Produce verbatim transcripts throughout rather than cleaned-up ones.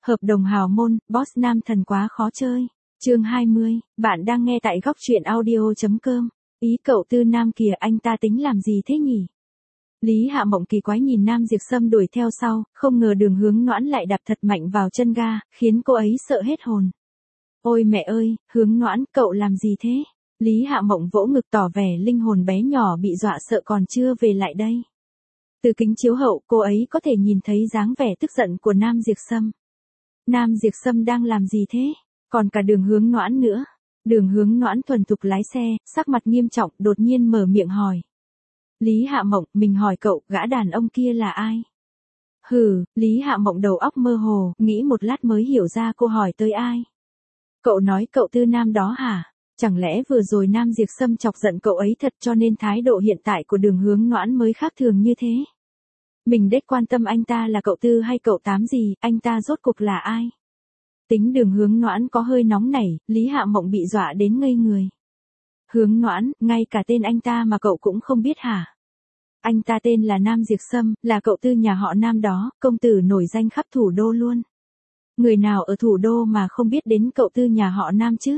Hợp đồng hào môn, boss nam thần quá khó chơi. Chương hai mươi, bạn đang nghe tại góc truyện audio.com. Ý cậu Tư Nam kìa, anh ta tính làm gì thế nhỉ? Lý Hạ Mộng kỳ quái nhìn Nam Diệp Sâm đuổi theo sau, không ngờ Đường Hướng Noãn lại đạp thật mạnh vào chân ga, khiến cô ấy sợ hết hồn. Ôi mẹ ơi, Hướng Noãn, cậu làm gì thế? Lý Hạ Mộng vỗ ngực tỏ vẻ linh hồn bé nhỏ bị dọa sợ còn chưa về lại đây. Từ kính chiếu hậu, cô ấy có thể nhìn thấy dáng vẻ tức giận của Nam Diệp Sâm. Nam Diệp Sâm đang làm gì thế? Còn cả Đường Hướng Noãn nữa. Đường Hướng Noãn thuần thục lái xe, sắc mặt nghiêm trọng, đột nhiên mở miệng hỏi. Lý Hạ Mộng, mình hỏi cậu, gã đàn ông kia là ai? Hừ, Lý Hạ Mộng đầu óc mơ hồ, nghĩ một lát mới hiểu ra cô hỏi tới ai. Cậu nói cậu Tư Nam đó hả? Chẳng lẽ vừa rồi Nam Diệp Sâm chọc giận cậu ấy thật cho nên thái độ hiện tại của Đường Hướng Noãn mới khác thường như thế? Mình đếch quan tâm anh ta là cậu Tư hay cậu Tám gì, anh ta rốt cuộc là ai? Tính Đường Hướng Noãn có hơi nóng nảy, Lý Hạ Mộng bị dọa đến ngây người. Hướng Noãn, ngay cả tên anh ta mà cậu cũng không biết hả? Anh ta tên là Nam Diệp Sâm, là cậu Tư nhà họ Nam đó, công tử nổi danh khắp thủ đô luôn. Người nào ở thủ đô mà không biết đến cậu Tư nhà họ Nam chứ?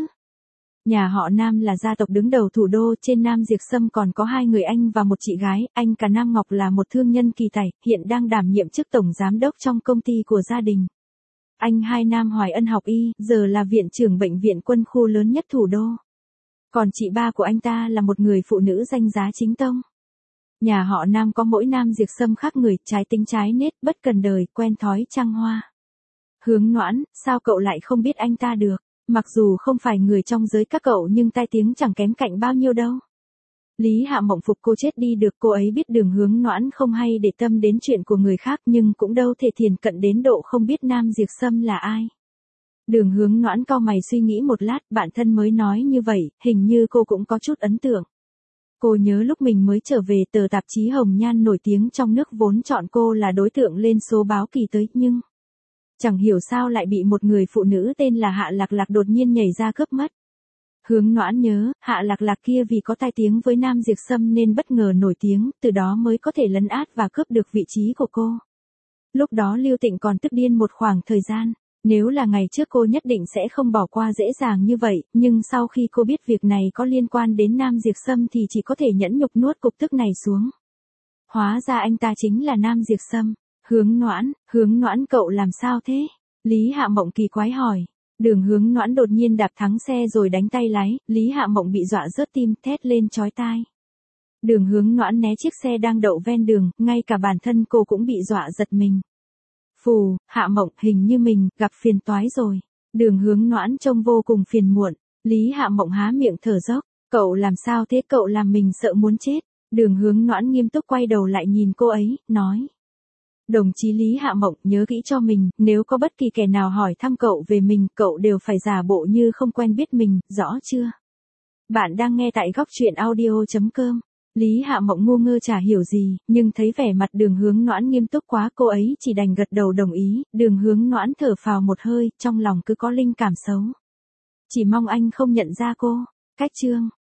Nhà họ Nam là gia tộc đứng đầu thủ đô, trên Nam Diệp Sâm còn có hai người anh và một chị gái, anh cả Nam Ngọc là một thương nhân kỳ tài, hiện đang đảm nhiệm chức tổng giám đốc trong công ty của gia đình. Anh hai Nam Hoài Ân học y, giờ là viện trưởng bệnh viện quân khu lớn nhất thủ đô. Còn chị ba của anh ta là một người phụ nữ danh giá chính tông. Nhà họ Nam có mỗi Nam Diệp Sâm khác người, trái tính trái nết, bất cần đời, quen thói trăng hoa. Hướng Noãn, sao cậu lại không biết anh ta được? Mặc dù không phải người trong giới các cậu nhưng tai tiếng chẳng kém cạnh bao nhiêu đâu. Lý Hạ Mộng phục cô chết đi được, cô ấy biết Đường Hướng Noãn không hay để tâm đến chuyện của người khác nhưng cũng đâu thể thiền cận đến độ không biết Nam Diệp Sâm là ai. Đường Hướng Noãn cau mày suy nghĩ một lát, bản thân mới nói như vậy, hình như cô cũng có chút ấn tượng. Cô nhớ lúc mình mới trở về, tờ tạp chí Hồng Nhan nổi tiếng trong nước vốn chọn cô là đối tượng lên số báo kỳ tới, nhưng chẳng hiểu sao lại bị một người phụ nữ tên là Hạ Lạc Lạc đột nhiên nhảy ra cướp mất. Hướng Noãn nhớ, Hạ Lạc Lạc kia vì có tai tiếng với Nam Diệp Sâm nên bất ngờ nổi tiếng, từ đó mới có thể lấn át và cướp được vị trí của cô. Lúc đó Lưu Tịnh còn tức điên một khoảng thời gian, nếu là ngày trước cô nhất định sẽ không bỏ qua dễ dàng như vậy, nhưng sau khi cô biết việc này có liên quan đến Nam Diệp Sâm thì chỉ có thể nhẫn nhục nuốt cục tức này xuống. Hóa ra anh ta chính là Nam Diệp Sâm. Hướng Noãn, Hướng Noãn cậu làm sao thế? Lý Hạ Mộng kỳ quái hỏi. Đường Hướng Noãn đột nhiên đạp thắng xe rồi đánh tay lái, Lý Hạ Mộng bị dọa rớt tim, thét lên chói tai. Đường Hướng Noãn né chiếc xe đang đậu ven đường, ngay cả bản thân cô cũng bị dọa giật mình. Phù, Hạ Mộng, hình như mình gặp phiền toái rồi. Đường Hướng Noãn trông vô cùng phiền muộn. Lý Hạ Mộng há miệng thở dốc. Cậu làm sao thế, cậu làm mình sợ muốn chết. Đường Hướng Noãn nghiêm túc quay đầu lại nhìn cô ấy, nói. Đồng chí Lý Hạ Mộng, nhớ kỹ cho mình, nếu có bất kỳ kẻ nào hỏi thăm cậu về mình, cậu đều phải giả bộ như không quen biết mình, rõ chưa? Bạn đang nghe tại góc truyện audio.com. Lý Hạ Mộng ngu ngơ chả hiểu gì, nhưng thấy vẻ mặt Đường Hướng Noãn nghiêm túc quá, cô ấy chỉ đành gật đầu đồng ý. Đường Hướng Noãn thở phào một hơi, trong lòng cứ có linh cảm xấu. Chỉ mong anh không nhận ra cô. Cách chương